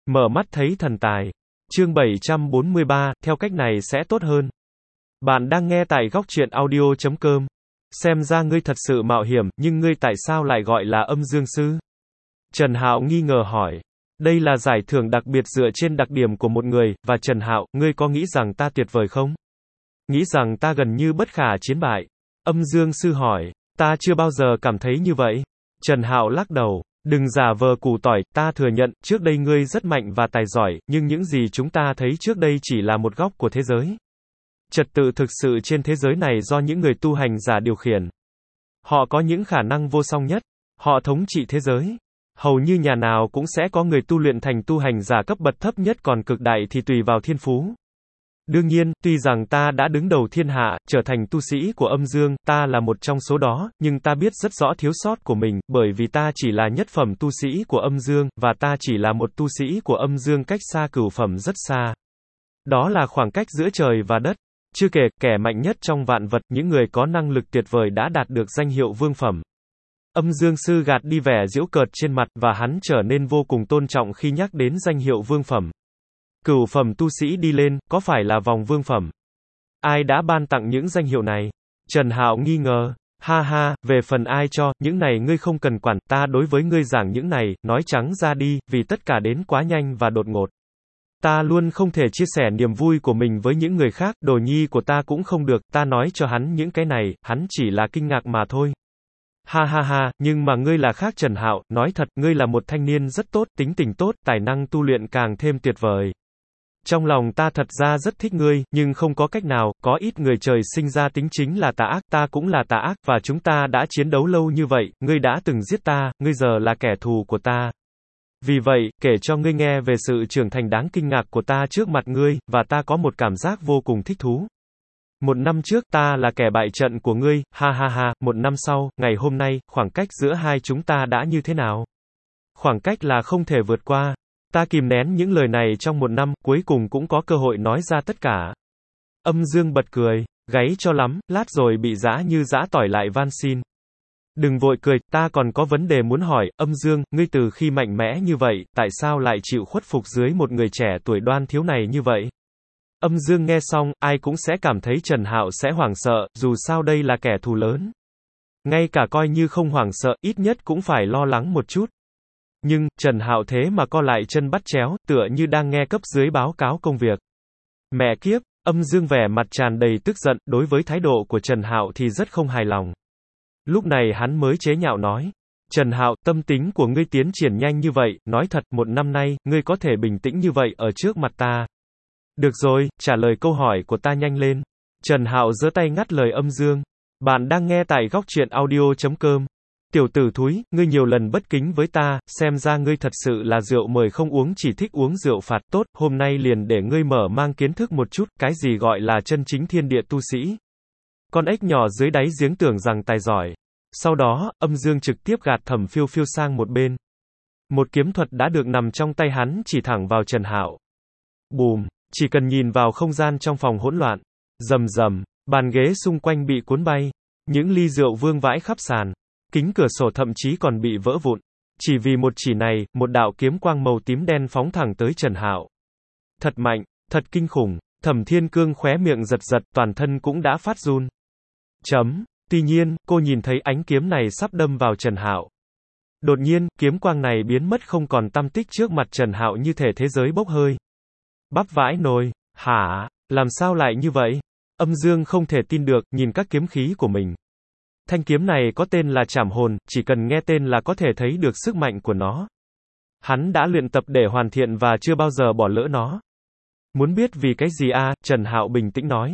Mở mắt thấy thần tài. Chương 743, theo cách này sẽ tốt hơn. Bạn đang nghe tại góc truyện audio.com. Xem ra ngươi thật sự mạo hiểm, nhưng ngươi tại sao lại gọi là âm dương sư? Trần Hạo nghi ngờ hỏi. Đây là giải thưởng đặc biệt dựa trên đặc điểm của một người, và Trần Hạo, ngươi có nghĩ rằng ta tuyệt vời không? Nghĩ rằng ta gần như bất khả chiến bại? Âm dương sư hỏi. Ta chưa bao giờ cảm thấy như vậy. Trần Hạo lắc đầu. Đừng giả vờ củ tỏi, ta thừa nhận, trước đây ngươi rất mạnh và tài giỏi, nhưng những gì chúng ta thấy trước đây chỉ là một góc của thế giới. Trật tự thực sự trên thế giới này do những người tu hành giả điều khiển. Họ có những khả năng vô song nhất. Họ thống trị thế giới. Hầu như nhà nào cũng sẽ có người tu luyện thành tu hành giả cấp bậc thấp nhất, còn cực đại thì tùy vào thiên phú. Đương nhiên, tuy rằng ta đã đứng đầu thiên hạ, trở thành tu sĩ của âm dương, ta là một trong số đó, nhưng ta biết rất rõ thiếu sót của mình, bởi vì ta chỉ là nhất phẩm tu sĩ của âm dương, và ta chỉ là một tu sĩ của âm dương cách xa cửu phẩm rất xa. Đó là khoảng cách giữa trời và đất. Chưa kể, kẻ mạnh nhất trong vạn vật, những người có năng lực tuyệt vời đã đạt được danh hiệu vương phẩm. Âm dương sư gạt đi vẻ giễu cợt trên mặt, và hắn trở nên vô cùng tôn trọng khi nhắc đến danh hiệu vương phẩm. Cửu phẩm tu sĩ đi lên, có phải là vòng vương phẩm? Ai đã ban tặng những danh hiệu này? Trần Hạo nghi ngờ. Ha ha, về phần ai cho, những này ngươi không cần quản, ta đối với ngươi giảng những này, nói trắng ra đi, vì tất cả đến quá nhanh và đột ngột. Ta luôn không thể chia sẻ niềm vui của mình với những người khác, đồ nhi của ta cũng không được, ta nói cho hắn những cái này, hắn chỉ là kinh ngạc mà thôi. Ha ha ha, nhưng mà ngươi là khác Trần Hạo, nói thật, ngươi là một thanh niên rất tốt, tính tình tốt, tài năng tu luyện càng thêm tuyệt vời. Trong lòng ta thật ra rất thích ngươi, nhưng không có cách nào, có ít người trời sinh ra tính chính là tà ác, ta cũng là tà ác, và chúng ta đã chiến đấu lâu như vậy, ngươi đã từng giết ta, ngươi giờ là kẻ thù của ta. Vì vậy, kể cho ngươi nghe về sự trưởng thành đáng kinh ngạc của ta trước mặt ngươi, và ta có một cảm giác vô cùng thích thú. Một năm trước, ta là kẻ bại trận của ngươi, ha ha ha, một năm sau, ngày hôm nay, khoảng cách giữa hai chúng ta đã như thế nào? Khoảng cách là không thể vượt qua. Ta kìm nén những lời này trong một năm, cuối cùng cũng có cơ hội nói ra tất cả. Âm dương bật cười, gáy cho lắm, lát rồi bị giã như giã tỏi lại van xin. Đừng vội cười, ta còn có vấn đề muốn hỏi, âm dương, ngươi từ khi mạnh mẽ như vậy, tại sao lại chịu khuất phục dưới một người trẻ tuổi đoan thiếu này như vậy? Âm dương nghe xong, ai cũng sẽ cảm thấy Trần Hạo sẽ hoảng sợ, dù sao đây là kẻ thù lớn. Ngay cả coi như không hoảng sợ, ít nhất cũng phải lo lắng một chút. Nhưng, Trần Hạo thế mà co lại chân bắt chéo, tựa như đang nghe cấp dưới báo cáo công việc. Mẹ kiếp, âm dương vẻ mặt tràn đầy tức giận, đối với thái độ của Trần Hạo thì rất không hài lòng. Lúc này hắn mới chế nhạo nói. Trần Hạo, tâm tính của ngươi tiến triển nhanh như vậy, nói thật, một năm nay, ngươi có thể bình tĩnh như vậy ở trước mặt ta. Được rồi, trả lời câu hỏi của ta nhanh lên. Trần Hạo giơ tay ngắt lời âm dương. Bạn đang nghe tại góc truyện audio.com. Tiểu tử thúi, ngươi nhiều lần bất kính với ta, xem ra ngươi thật sự là rượu mời không uống, chỉ thích uống rượu phạt. Tốt, hôm nay liền để ngươi mở mang kiến thức một chút, cái gì gọi là chân chính thiên địa tu sĩ. Con ếch nhỏ dưới đáy giếng tưởng rằng tài giỏi. Sau đó, âm dương trực tiếp gạt Thẩm Phiêu Phiêu sang một bên. Một kiếm thuật đã được nằm trong tay hắn chỉ thẳng vào Trần Hạo. Bùm, chỉ cần nhìn vào không gian trong phòng hỗn loạn. Rầm rầm, bàn ghế xung quanh bị cuốn bay. Những ly rượu vương vãi khắp sàn. Kính cửa sổ thậm chí còn bị vỡ vụn. Chỉ vì một chỉ này, một đạo kiếm quang màu tím đen phóng thẳng tới Trần Hạo. Thật mạnh, thật kinh khủng. Thẩm Thiên Cương khóe miệng giật giật, toàn thân cũng đã phát run. Tuy nhiên, cô nhìn thấy ánh kiếm này sắp đâm vào Trần Hạo. Đột nhiên, kiếm quang này biến mất không còn tăm tích trước mặt Trần Hạo như thể thế giới bốc hơi. Bắp vãi nồi, hả? Làm sao lại như vậy? Âm dương không thể tin được, nhìn các kiếm khí của mình. Thanh kiếm này có tên là Trảm Hồn, chỉ cần nghe tên là có thể thấy được sức mạnh của nó. Hắn đã luyện tập để hoàn thiện và chưa bao giờ bỏ lỡ nó. Muốn biết vì cái gì à? Trần Hạo bình tĩnh nói.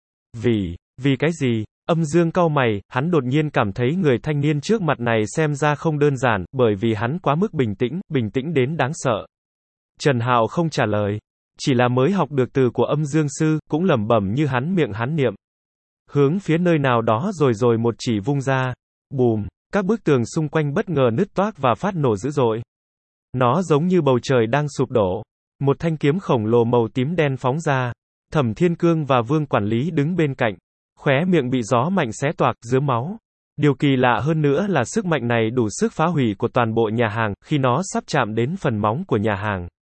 Vì cái gì? Âm dương cau mày, hắn đột nhiên cảm thấy người thanh niên trước mặt này xem ra không đơn giản, bởi vì hắn quá mức bình tĩnh đến đáng sợ. Trần Hạo không trả lời. Chỉ là mới học được từ của âm dương sư, cũng lẩm bẩm như miệng hắn niệm. Hướng phía nơi nào đó rồi một chỉ vung ra. Bùm, các bức tường xung quanh bất ngờ nứt toác và phát nổ dữ dội. Nó giống như bầu trời đang sụp đổ. Một thanh kiếm khổng lồ màu tím đen phóng ra. Thẩm Thiên Cương và Vương quản lý đứng bên cạnh. Khóe miệng bị gió mạnh xé toạc, rớm máu. Điều kỳ lạ hơn nữa là sức mạnh này đủ sức phá hủy của toàn bộ nhà hàng, khi nó sắp chạm đến phần móng của nhà hàng.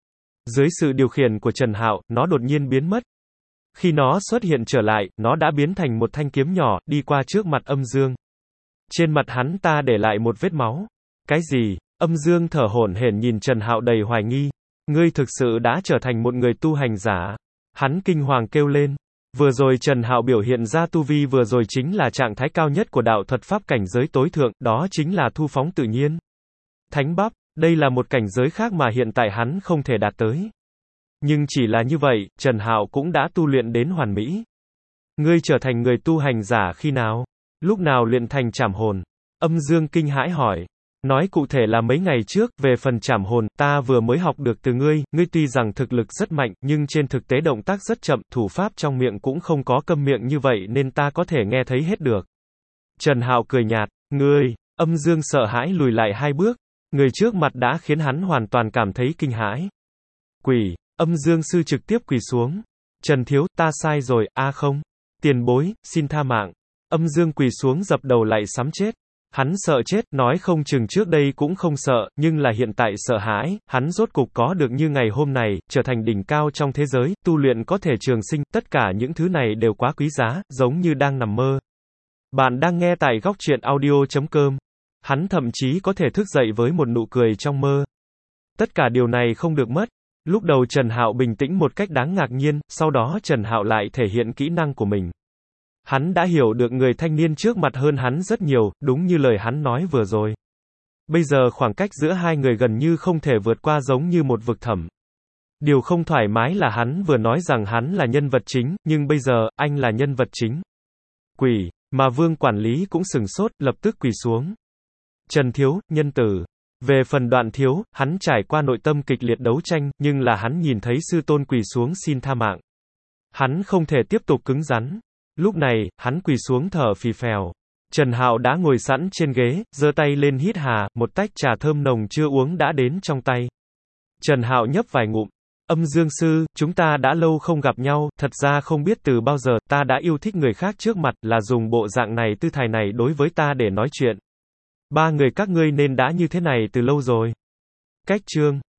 Dưới sự điều khiển của Trần Hạo, nó đột nhiên biến mất. Khi nó xuất hiện trở lại, nó đã biến thành một thanh kiếm nhỏ, đi qua trước mặt Âm Dương. Trên mặt hắn ta để lại một vết máu. Cái gì? Âm Dương thở hổn hển nhìn Trần Hạo đầy hoài nghi. Ngươi thực sự đã trở thành một người tu hành giả. Hắn kinh hoàng kêu lên. Vừa rồi Trần Hạo biểu hiện ra tu vi vừa rồi chính là trạng thái cao nhất của đạo thuật pháp cảnh giới tối thượng, đó chính là thu phóng tự nhiên. Thánh bắp, đây là một cảnh giới khác mà hiện tại hắn không thể đạt tới. Nhưng chỉ là như vậy, Trần Hạo cũng đã tu luyện đến hoàn mỹ. Ngươi trở thành người tu hành giả khi nào? Lúc nào luyện thành trảm hồn? Âm Dương kinh hãi hỏi. Nói cụ thể là mấy ngày trước, về phần trảm hồn, ta vừa mới học được từ ngươi, ngươi tuy rằng thực lực rất mạnh, nhưng trên thực tế động tác rất chậm, thủ pháp trong miệng cũng không có câm miệng như vậy nên ta có thể nghe thấy hết được. Trần Hạo cười nhạt, ngươi, Âm Dương sợ hãi lùi lại 2 bước, người trước mặt đã khiến hắn hoàn toàn cảm thấy kinh hãi. Quỷ, Âm Dương sư trực tiếp quỳ xuống. Trần thiếu, ta sai rồi, không. Tiền bối, xin tha mạng. Âm Dương quỳ xuống dập đầu lại sắm chết. Hắn sợ chết, nói không chừng trước đây cũng không sợ, nhưng là hiện tại sợ hãi, hắn rốt cục có được như ngày hôm này, trở thành đỉnh cao trong thế giới, tu luyện có thể trường sinh, tất cả những thứ này đều quá quý giá, giống như đang nằm mơ. Bạn đang nghe tại góc truyện audio.com. Hắn thậm chí có thể thức dậy với một nụ cười trong mơ. Tất cả điều này không được mất. Lúc đầu Trần Hạo bình tĩnh một cách đáng ngạc nhiên, sau đó Trần Hạo lại thể hiện kỹ năng của mình. Hắn đã hiểu được người thanh niên trước mặt hơn hắn rất nhiều, đúng như lời hắn nói vừa rồi. Bây giờ khoảng cách giữa hai người gần như không thể vượt qua giống như một vực thẳm. Điều không thoải mái là hắn vừa nói rằng hắn là nhân vật chính, nhưng bây giờ, anh là nhân vật chính. Quỷ, mà Vương quản lý cũng sừng sốt, lập tức quỳ xuống. Trần thiếu, nhân tử. Về phần Đoạn thiếu, hắn trải qua nội tâm kịch liệt đấu tranh, nhưng là hắn nhìn thấy sư tôn quỳ xuống xin tha mạng. Hắn không thể tiếp tục cứng rắn. Lúc này, hắn quỳ xuống thở phì phèo. Trần Hạo đã ngồi sẵn trên ghế, giơ tay lên hít hà, một tách trà thơm nồng chưa uống đã đến trong tay. Trần Hạo nhấp vài ngụm. Âm Dương sư, chúng ta đã lâu không gặp nhau, thật ra không biết từ bao giờ ta đã yêu thích người khác trước mặt, là dùng bộ dạng này tư thái này đối với ta để nói chuyện. 3 người các ngươi nên đã như thế này từ lâu rồi. Cách chương